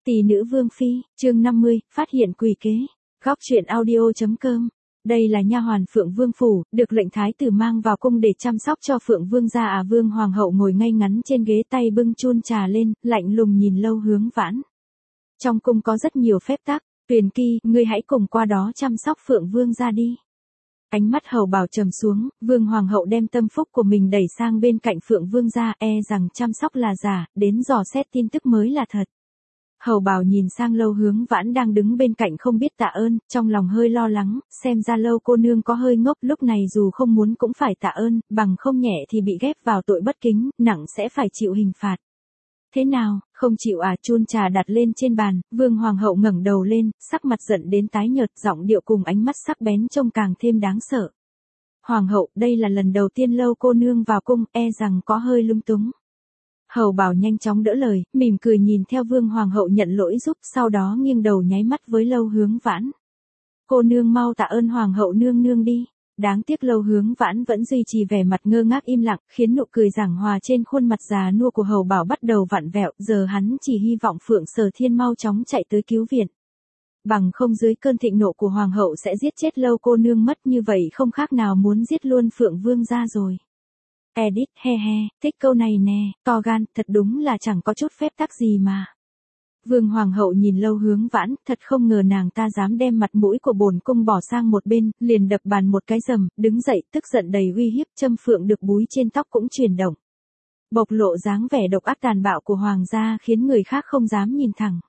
Tỷ nữ Vương Phi, chương 50, phát hiện quỷ kế. Góc truyện audio.com. Đây là nha hoàn Phượng Vương phủ, được lệnh thái tử mang vào cung để chăm sóc cho Phượng Vương gia. Vương hoàng hậu ngồi ngay ngắn trên ghế, tay bưng chun trà lên, lạnh lùng nhìn Lâu Hướng Vãn. Trong cung có rất nhiều phép tắc, Tuyền Kỳ, ngươi hãy cùng qua đó chăm sóc Phượng Vương gia đi. Ánh mắt Hầu Bảo trầm xuống, Vương hoàng hậu đem tâm phúc của mình đẩy sang bên cạnh Phượng Vương gia, rằng chăm sóc là giả, đến dò xét tin tức mới là thật. Hầu Bảo nhìn sang Lâu Hướng Vãn đang đứng bên cạnh không biết tạ ơn, trong lòng hơi lo lắng, xem ra Lâu cô nương có hơi ngốc, lúc này dù không muốn cũng phải tạ ơn, bằng không nhẹ thì bị ghép vào tội bất kính, nặng sẽ phải chịu hình phạt. Thế nào, không chịu à? Chun trà đặt lên trên bàn, Vương hoàng hậu ngẩng đầu lên, sắc mặt giận đến tái nhợt, giọng điệu cùng ánh mắt sắc bén trông càng thêm đáng sợ. Hoàng hậu, đây là lần đầu tiên Lâu cô nương vào cung, rằng có hơi lung túng. Hầu Bảo nhanh chóng đỡ lời, mỉm cười nhìn theo Vương hoàng hậu nhận lỗi giúp, sau đó nghiêng đầu nháy mắt với Lâu Hướng Vãn. Cô nương mau tạ ơn hoàng hậu nương nương đi. Đáng tiếc Lâu Hướng Vãn vẫn duy trì vẻ mặt ngơ ngác im lặng, khiến nụ cười giảng hòa trên khuôn mặt già nua của Hầu Bảo bắt đầu vặn vẹo, giờ hắn chỉ hy vọng Phượng Sở Thiên mau chóng chạy tới cứu viện. Bằng không dưới cơn thịnh nộ của hoàng hậu sẽ giết chết Lâu cô nương mất, như vậy không khác nào muốn giết luôn Phượng Vương gia rồi. Edit, he, thích câu này nè, to gan, thật đúng là chẳng có chút phép tắc gì mà. Vương hoàng hậu nhìn Lâu Hướng Vãn, thật không ngờ nàng ta dám đem mặt mũi của bổn cung bỏ sang một bên, liền đập bàn một cái rầm, đứng dậy, tức giận đầy uy hiếp, châm phượng được búi trên tóc cũng chuyển động. Bộc lộ dáng vẻ độc ác tàn bạo của hoàng gia khiến người khác không dám nhìn thẳng.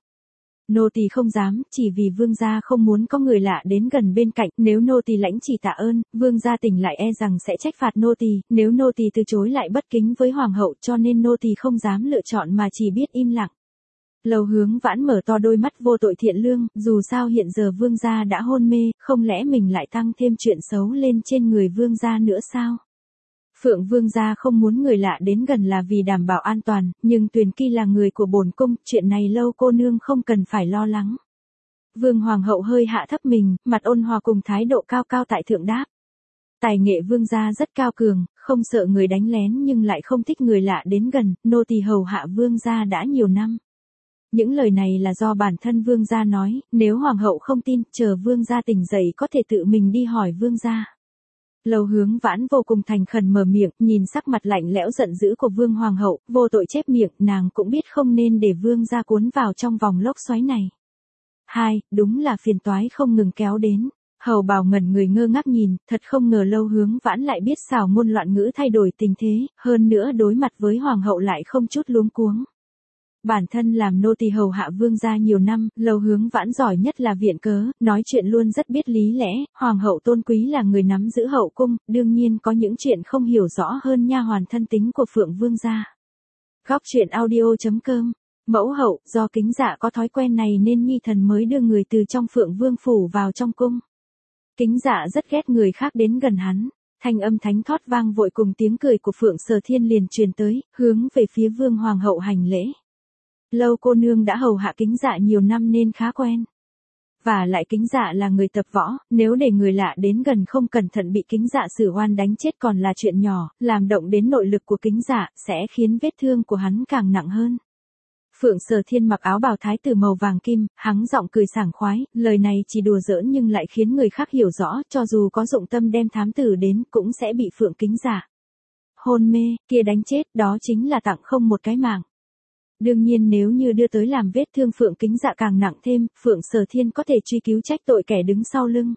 Nô tỳ không dám, chỉ vì vương gia không muốn có người lạ đến gần bên cạnh, nếu nô tỳ lãnh chỉ tạ ơn, vương gia tỉnh lại rằng sẽ trách phạt nô tỳ, nếu nô tỳ từ chối lại bất kính với hoàng hậu, cho nên nô tỳ không dám lựa chọn mà chỉ biết im lặng. Lâu Hướng Vãn mở to đôi mắt vô tội thiện lương, dù sao hiện giờ vương gia đã hôn mê, không lẽ mình lại tăng thêm chuyện xấu lên trên người vương gia nữa sao? Phượng Vương gia không muốn người lạ đến gần là vì đảm bảo an toàn, nhưng Tuyền Kỳ là người của bổn cung, chuyện này Lâu cô nương không cần phải lo lắng. Vương hoàng hậu hơi hạ thấp mình, mặt ôn hòa cùng thái độ cao cao tại thượng đáp. Tài nghệ vương gia rất cao cường, không sợ người đánh lén nhưng lại không thích người lạ đến gần, nô tỳ hầu hạ vương gia đã nhiều năm. Những lời này là do bản thân vương gia nói, nếu hoàng hậu không tin, chờ vương gia tỉnh dậy có thể tự mình đi hỏi vương gia. Lâu Hướng Vãn vô cùng thành khẩn mở miệng, nhìn sắc mặt lạnh lẽo giận dữ của Vương hoàng hậu, vô tội chép miệng, nàng cũng biết không nên để vương gia cuốn vào trong vòng lốc xoáy này. Đúng là phiền toái không ngừng kéo đến. Hầu Bảo ngẩn người ngơ ngác nhìn, thật không ngờ Lâu Hướng Vãn lại biết xảo ngôn loạn ngữ thay đổi tình thế, hơn nữa đối mặt với hoàng hậu lại không chút luống cuống. Bản thân làm nô tỳ hầu hạ vương gia nhiều năm, Lâu Hướng Vãn giỏi nhất là viện cớ, nói chuyện luôn rất biết lý lẽ, hoàng hậu tôn quý là người nắm giữ hậu cung, đương nhiên có những chuyện không hiểu rõ hơn nha hoàn thân tính của Phượng Vương gia. Góc truyện audio.com. Mẫu hậu, do Kính Dạ có thói quen này nên nhi thần mới đưa người từ trong Phượng Vương phủ vào trong cung. Kính Dạ rất ghét người khác đến gần hắn. Thanh âm thánh thót vang vội cùng tiếng cười của Phượng Sở Thiên liền truyền tới, hướng về phía Vương hoàng hậu hành lễ. Lâu cô nương đã hầu hạ Kính Dạ nhiều năm nên khá quen. Và lại Kính Dạ là người tập võ, nếu để người lạ đến gần không cẩn thận bị Kính Dạ xử oan đánh chết còn là chuyện nhỏ, làm động đến nội lực của Kính Dạ, sẽ khiến vết thương của hắn càng nặng hơn. Phượng Sở Thiên mặc áo bào thái tử màu vàng kim, hắng giọng cười sảng khoái, lời này chỉ đùa giỡn nhưng lại khiến người khác hiểu rõ, cho dù có dụng tâm đem thám tử đến, cũng sẽ bị Phượng Kính Dạ hôn mê, kia đánh chết, đó chính là tặng không một cái mạng. Đương nhiên nếu như đưa tới làm vết thương Phượng Kính Dạ càng nặng thêm, Phượng Sở Thiên có thể truy cứu trách tội kẻ đứng sau lưng.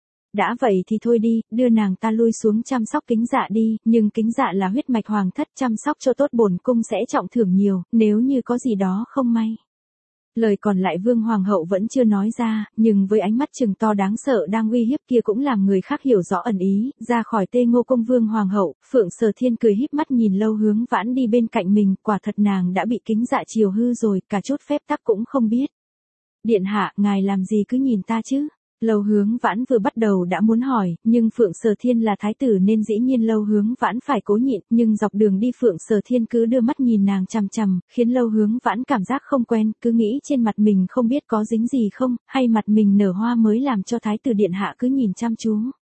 Đã vậy thì thôi đi, đưa nàng ta lui xuống chăm sóc Kính Dạ đi, nhưng Kính Dạ là huyết mạch hoàng thất, chăm sóc cho tốt bổn cung sẽ trọng thưởng nhiều, nếu như có gì đó không may. Lời còn lại Vương hoàng hậu vẫn chưa nói ra, nhưng với ánh mắt trừng to đáng sợ đang uy hiếp kia cũng làm người khác hiểu rõ ẩn ý, ra khỏi Tê Ngô cung Vương hoàng hậu, Phượng Sở Thiên cười híp mắt nhìn Lâu Hướng Vãn đi bên cạnh mình, quả thật nàng đã bị Kính Dạ chiều hư rồi, cả chút phép tắc cũng không biết. Điện hạ, ngài làm gì cứ nhìn ta chứ? Lâu Hướng Vãn vừa bắt đầu đã muốn hỏi, nhưng Phượng Sở Thiên là thái tử nên dĩ nhiên Lâu Hướng Vãn phải cố nhịn, nhưng dọc đường đi Phượng Sở Thiên cứ đưa mắt nhìn nàng chằm chằm, khiến Lâu Hướng Vãn cảm giác không quen, cứ nghĩ trên mặt mình không biết có dính gì không, hay mặt mình nở hoa mới làm cho thái tử điện hạ cứ nhìn chăm chú.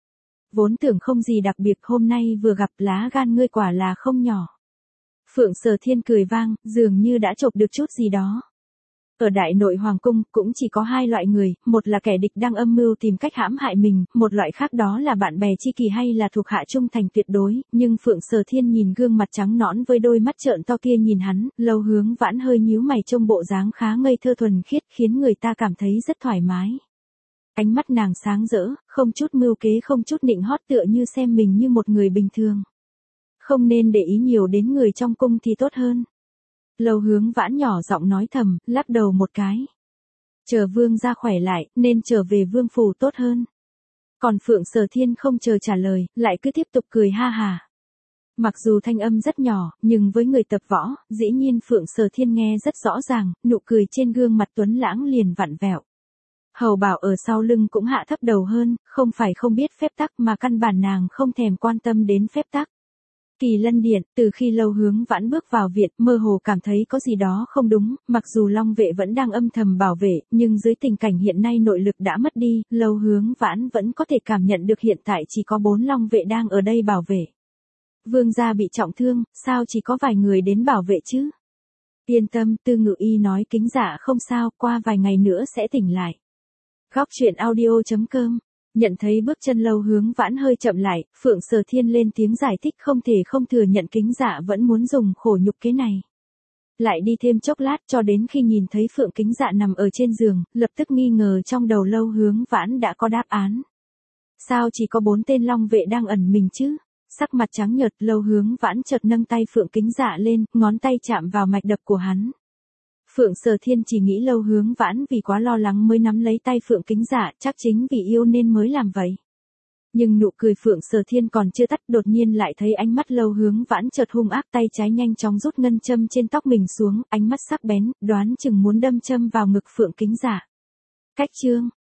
Vốn tưởng không gì đặc biệt, hôm nay vừa gặp, lá gan ngươi quả là không nhỏ. Phượng Sở Thiên cười vang, dường như đã chộp được chút gì đó. Ở Đại Nội Hoàng Cung cũng chỉ có hai loại người, một là kẻ địch đang âm mưu tìm cách hãm hại mình, một loại khác đó là bạn bè tri kỷ hay là thuộc hạ trung thành tuyệt đối, nhưng Phượng Sở Thiên nhìn gương mặt trắng nõn với đôi mắt trợn to kia nhìn hắn, Lâu Hướng Vãn hơi nhíu mày trông bộ dáng khá ngây thơ thuần khiết khiến người ta cảm thấy rất thoải mái. Ánh mắt nàng sáng rỡ, không chút mưu kế không chút nịnh hót tựa như xem mình như một người bình thường. Không nên để ý nhiều đến người trong cung thì tốt hơn. Lâu Hướng Vãn nhỏ giọng nói thầm, lắc đầu một cái. Chờ vương gia khỏe lại, nên trở về vương phủ tốt hơn. Còn Phượng Sở Thiên không chờ trả lời, lại cứ tiếp tục cười ha hà. Mặc dù thanh âm rất nhỏ, nhưng với người tập võ, dĩ nhiên Phượng Sở Thiên nghe rất rõ ràng, nụ cười trên gương mặt tuấn lãng liền vặn vẹo. Hầu Bảo ở sau lưng cũng hạ thấp đầu hơn, không phải không biết phép tắc mà căn bản nàng không thèm quan tâm đến phép tắc. Kỳ Lân Điện, từ khi Lâu Hướng Vãn bước vào viện, mơ hồ cảm thấy có gì đó không đúng, mặc dù Long vệ vẫn đang âm thầm bảo vệ, nhưng dưới tình cảnh hiện nay nội lực đã mất đi, Lâu Hướng Vãn vẫn có thể cảm nhận được hiện tại chỉ có 4 Long vệ đang ở đây bảo vệ. Vương gia bị trọng thương, sao chỉ có vài người đến bảo vệ chứ? Yên tâm, Tư Ngự Y nói Kính Dạ không sao, qua vài ngày nữa sẽ tỉnh lại. Góc truyện audio.com. Nhận thấy bước chân Lâu Hướng Vãn hơi chậm lại, Phượng Sở Thiên lên tiếng giải thích không thể không thừa nhận Kính Dạ vẫn muốn dùng khổ nhục kế này. Lại đi thêm chốc lát cho đến khi nhìn thấy Phượng Kính Dạ nằm ở trên giường, lập tức nghi ngờ trong đầu Lâu Hướng Vãn đã có đáp án. Sao chỉ có 4 tên Long vệ đang ẩn mình chứ? Sắc mặt trắng nhợt, Lâu Hướng Vãn chợt nâng tay Phượng Kính Dạ lên, ngón tay chạm vào mạch đập của hắn. Phượng Sở Thiên chỉ nghĩ Lâu Hướng Vãn vì quá lo lắng mới nắm lấy tay Phượng Kính Dạ, chắc chính vì yêu nên mới làm vậy. Nhưng nụ cười Phượng Sở Thiên còn chưa tắt, đột nhiên lại thấy ánh mắt Lâu Hướng Vãn chợt hung ác, tay trái nhanh chóng rút ngân châm trên tóc mình xuống, ánh mắt sắc bén, đoán chừng muốn đâm châm vào ngực Phượng Kính Dạ. Cách chương